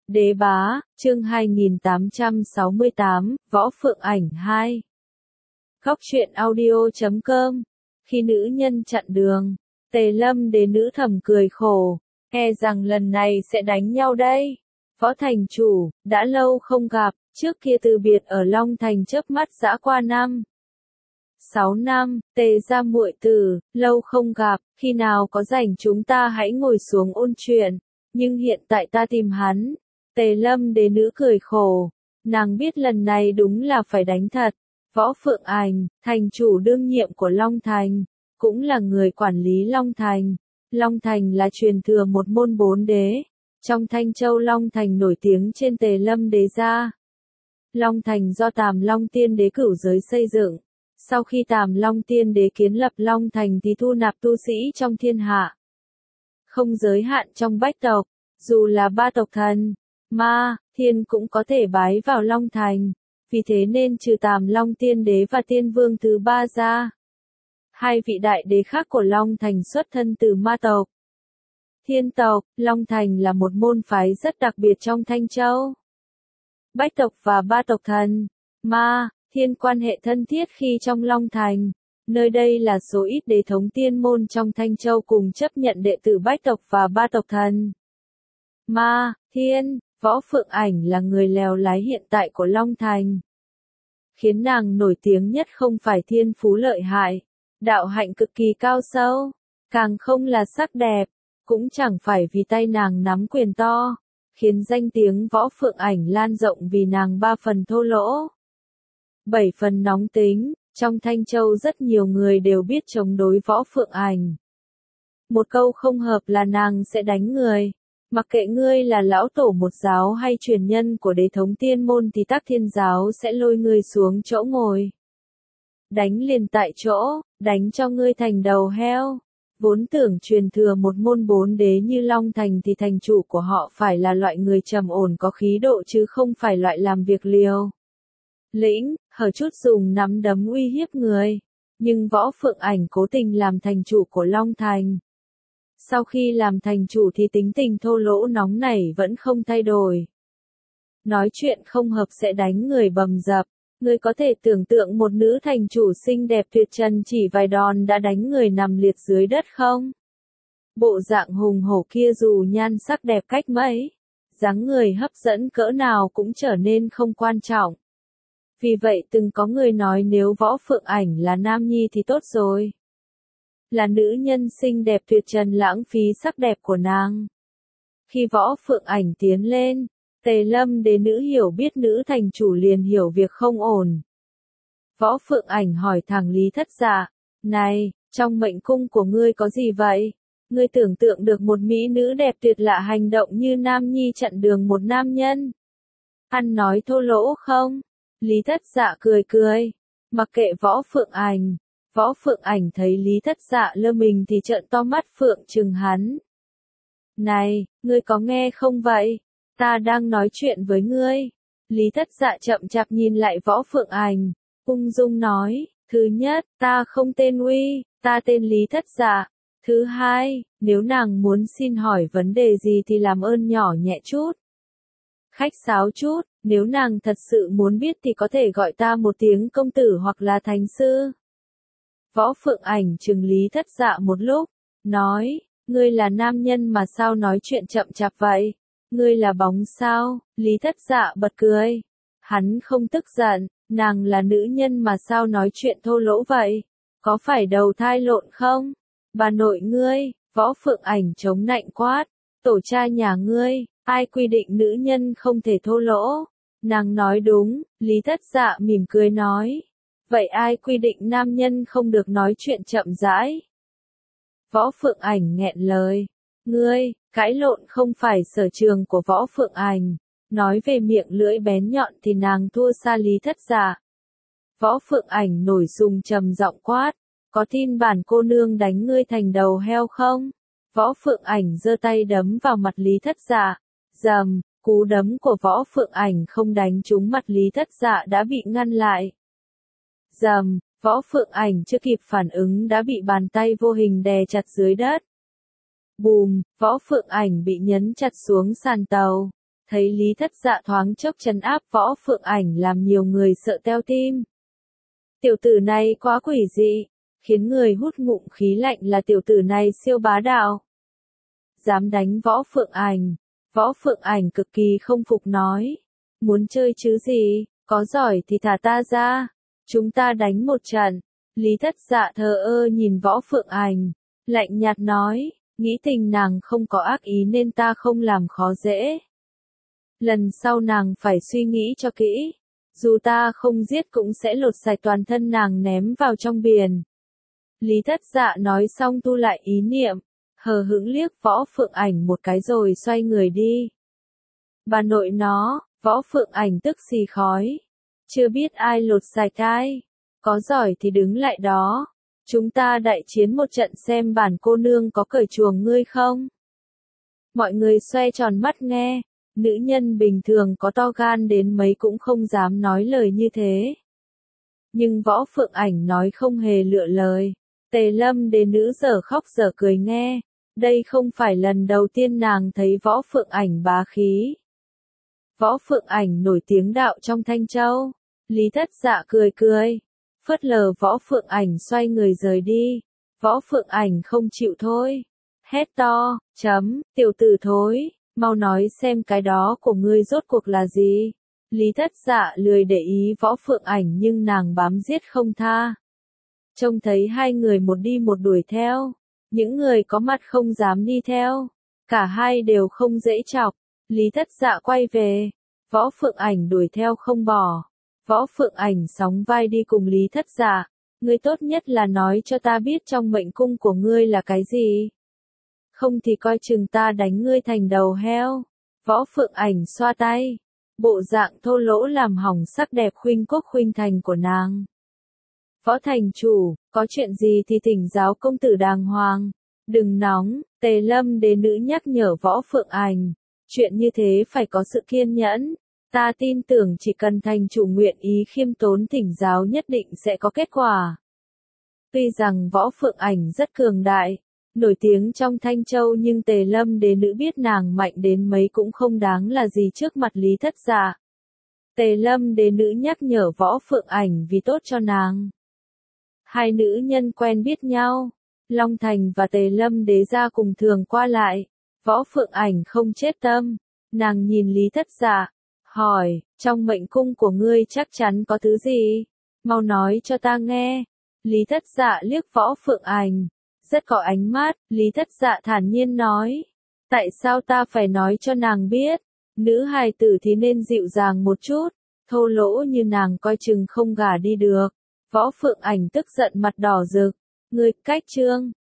Đế bá, chương 2868, Võ Phượng Ảnh 2. Góc truyện audio.com. Khi nữ nhân chặn đường, Tề Lâm Đế nữ thầm cười khổ, e rằng lần này sẽ đánh nhau đây. Võ thành chủ, đã lâu không gặp, trước kia từ biệt ở Long Thành chớp mắt dã qua 6 năm, Tề gia muội tử, lâu không gặp, khi nào có rảnh chúng ta hãy ngồi xuống ôn chuyện, nhưng hiện tại ta tìm hắn. Tề Lâm Đế nữ cười khổ, nàng biết lần này đúng là phải đánh thật. Võ Phượng Ảnh, thành chủ đương nhiệm của Long Thành, cũng là người quản lý Long Thành. Long Thành là truyền thừa một môn 4 đế. Trong Thanh Châu Long Thành nổi tiếng trên Tề Lâm Đế gia. Long Thành do Tàm Long Tiên Đế cửu giới xây dựng. Sau khi Tàm Long Tiên Đế kiến lập Long Thành thì thu nạp tu sĩ trong thiên hạ. Không giới hạn trong bách tộc, dù là ba tộc thần, ma, thiên cũng có thể bái vào Long Thành. Vì thế nên trừ Tàm Long Tiên Đế và Tiên Vương thứ ba ra, hai vị đại đế khác của Long Thành xuất thân từ ma tộc. Thiên tộc, Long Thành là một môn phái rất đặc biệt trong Thanh Châu. Bách tộc và ba tộc thần, ma, thiên quan hệ thân thiết khi trong Long Thành. Nơi đây là số ít đế thống tiên môn trong Thanh Châu cùng chấp nhận đệ tử bách tộc và ba tộc thần. Ma, thiên, Võ Phượng Ảnh là người lèo lái hiện tại của Long Thành. Khiến nàng nổi tiếng nhất không phải thiên phú lợi hại, đạo hạnh cực kỳ cao sâu, càng không là sắc đẹp, cũng chẳng phải vì tay nàng nắm quyền to, khiến danh tiếng Võ Phượng Ảnh lan rộng vì nàng 3 phần thô lỗ, 7 phần nóng tính. Trong Thanh Châu rất nhiều người đều biết chống đối Võ Phượng Ảnh. Một câu không hợp là nàng sẽ đánh người. Mặc kệ ngươi là lão tổ một giáo hay truyền nhân của đế thống tiên môn thì Tắc Thiên giáo sẽ lôi ngươi xuống chỗ ngồi. Đánh liền tại chỗ, đánh cho ngươi thành đầu heo. Vốn tưởng truyền thừa một môn 4 đế như Long Thành thì thành chủ của họ phải là loại người trầm ổn có khí độ chứ không phải loại làm việc liều lĩnh, hở chút dùng nắm đấm uy hiếp người. Nhưng Võ Phượng Ảnh cố tình làm thành chủ của Long Thành. Sau khi làm thành chủ thì tính tình thô lỗ nóng nảy vẫn không thay đổi. Nói chuyện không hợp sẽ đánh người bầm dập. Người có thể tưởng tượng một nữ thành chủ xinh đẹp tuyệt trần chỉ vài đòn đã đánh người nằm liệt dưới đất không? Bộ dạng hùng hổ kia dù nhan sắc đẹp cách mấy, dáng người hấp dẫn cỡ nào cũng trở nên không quan trọng. Vì vậy từng có người nói nếu Võ Phượng Ảnh là nam nhi thì tốt rồi. Là nữ nhân xinh đẹp tuyệt trần lãng phí sắc đẹp của nàng. Khi Võ Phượng Ảnh tiến lên, Tề Lâm Đế nữ hiểu biết nữ thành chủ liền hiểu việc không ổn. Võ Phượng Ảnh hỏi thẳng Lý Thất Dạ, này, trong mệnh cung của ngươi có gì vậy? Ngươi tưởng tượng được một mỹ nữ đẹp tuyệt lạ hành động như nam nhi chặn đường một nam nhân? Ăn nói thô lỗ không? Lý Thất Dạ cười cười, mặc kệ Võ Phượng Ảnh. Võ Phượng Ảnh thấy Lý Thất Dạ lơ mình thì trợn to mắt phượng trừng hắn. Này, ngươi có nghe không vậy? Ta đang nói chuyện với ngươi. Lý Thất Dạ chậm chạp nhìn lại Võ Phượng Ảnh, ung dung nói, thứ nhất, ta không tên Uy, ta tên Lý Thất Dạ. Thứ hai, nếu nàng muốn xin hỏi vấn đề gì thì làm ơn nhỏ nhẹ chút. Khách sáo chút, nếu nàng thật sự muốn biết thì có thể gọi ta một tiếng công tử hoặc là thành sư. Võ Phượng Ảnh trừng Lý Thất Dạ một lúc, nói, ngươi là nam nhân mà sao nói chuyện chậm chạp vậy? Ngươi là bóng sao? Lý Thất Dạ bật cười. Hắn không tức giận, nàng là nữ nhân mà sao nói chuyện thô lỗ vậy? Có phải đầu thai lộn không? Bà nội ngươi, Võ Phượng Ảnh chống nạnh quát, tổ cha nhà ngươi, ai quy định nữ nhân không thể thô lỗ? Nàng nói đúng, Lý Thất Dạ mỉm cười nói. Vậy ai quy định nam nhân không được nói chuyện chậm rãi? Võ Phượng Ảnh nghẹn lời. Ngươi, cãi lộn không phải sở trường của Võ Phượng Ảnh. Nói về miệng lưỡi bén nhọn thì nàng thua xa Lý Thất Dạ. Võ Phượng Ảnh nổi sùng trầm giọng quát. Có tin bản cô nương đánh ngươi thành đầu heo không? Võ Phượng Ảnh giơ tay đấm vào mặt Lý Thất Dạ. Rầm, cú đấm của Võ Phượng Ảnh không đánh trúng mặt Lý Thất Dạ đã bị ngăn lại. Rầm, Võ Phượng Ảnh chưa kịp phản ứng đã bị bàn tay vô hình đè chặt dưới đất. Bùm, Võ Phượng Ảnh bị nhấn chặt xuống sàn tàu. Thấy Lý Thất Dạ thoáng chốc trấn áp Võ Phượng Ảnh làm nhiều người sợ teo tim. Tiểu tử này quá quỷ dị, khiến người hút ngụm khí lạnh là tiểu tử này siêu bá đạo. Dám đánh Võ Phượng Ảnh. Võ Phượng Ảnh cực kỳ không phục nói. Muốn chơi chứ gì, có giỏi thì thả ta ra. Chúng ta đánh một trận. Lý Thất Dạ thờ ơ nhìn Võ Phượng Ảnh. Lạnh nhạt nói, nghĩ tình nàng không có ác ý nên ta không làm khó dễ. Lần sau nàng phải suy nghĩ cho kỹ. Dù ta không giết cũng sẽ lột sạch toàn thân nàng ném vào trong biển. Lý Thất Dạ nói xong tu lại ý niệm. Hờ hững liếc Võ Phượng Ảnh một cái rồi xoay người đi. Bà nội nó, Võ Phượng Ảnh tức xì khói. Chưa biết ai lột sạch ai. Có giỏi thì đứng lại đó. Chúng ta đại chiến một trận xem bản cô nương có cởi chuồng ngươi không. Mọi người xoay tròn mắt nghe. Nữ nhân bình thường có to gan đến mấy cũng không dám nói lời như thế. Nhưng Võ Phượng Ảnh nói không hề lựa lời. Tề Lâm Đế nữ dở khóc dở cười nghe. Đây không phải lần đầu tiên nàng thấy Võ Phượng Ảnh bá khí. Võ Phượng Ảnh nổi tiếng đạo trong Thanh Châu. Lý Thất Dạ cười cười. Phớt lờ Võ Phượng Ảnh xoay người rời đi. Võ Phượng Ảnh không chịu thôi. Hét to, tiểu tử thối, mau nói xem cái đó của ngươi rốt cuộc là gì. Lý Thất Dạ lười để ý Võ Phượng Ảnh nhưng nàng bám giết không tha. Trông thấy hai người một đi một đuổi theo. Những người có mặt không dám đi theo. Cả hai đều không dễ chọc. Lý Thất Dạ quay về. Võ Phượng Ảnh đuổi theo không bỏ. Võ Phượng Ảnh sóng vai đi cùng Lý Thất Dạ. Ngươi tốt nhất là nói cho ta biết trong mệnh cung của ngươi là cái gì. Không thì coi chừng ta đánh ngươi thành đầu heo. Võ Phượng Ảnh xoa tay. Bộ dạng thô lỗ làm hỏng sắc đẹp khuynh quốc khuynh thành của nàng. Võ thành chủ, có chuyện gì thì thỉnh giáo công tử đàng hoàng. Đừng nóng, Tề Lâm Đế nữ nhắc nhở Võ Phượng Ảnh. Chuyện như thế phải có sự kiên nhẫn. Ta tin tưởng chỉ cần thành chủ nguyện ý khiêm tốn thỉnh giáo nhất định sẽ có kết quả. Tuy rằng Võ Phượng Ảnh rất cường đại, nổi tiếng trong Thanh Châu nhưng Tề Lâm Đế nữ biết nàng mạnh đến mấy cũng không đáng là gì trước mặt Lý Thất Dạ. Tề Lâm Đế nữ nhắc nhở Võ Phượng Ảnh vì tốt cho nàng. Hai nữ nhân quen biết nhau, Long Thành và Tề Lâm Đế gia cùng thường qua lại. Võ Phượng Ảnh không chết tâm, nàng nhìn Lý Thất Dạ, hỏi, trong mệnh cung của ngươi chắc chắn có thứ gì? Mau nói cho ta nghe. Lý Thất Dạ liếc Võ Phượng Ảnh, rất có ánh mắt. Lý Thất Dạ thản nhiên nói, tại sao ta phải nói cho nàng biết? Nữ hài tử thì nên dịu dàng một chút, thô lỗ như nàng coi chừng không gả đi được. Võ Phượng Ảnh tức giận mặt đỏ rực, ngươi cách chương.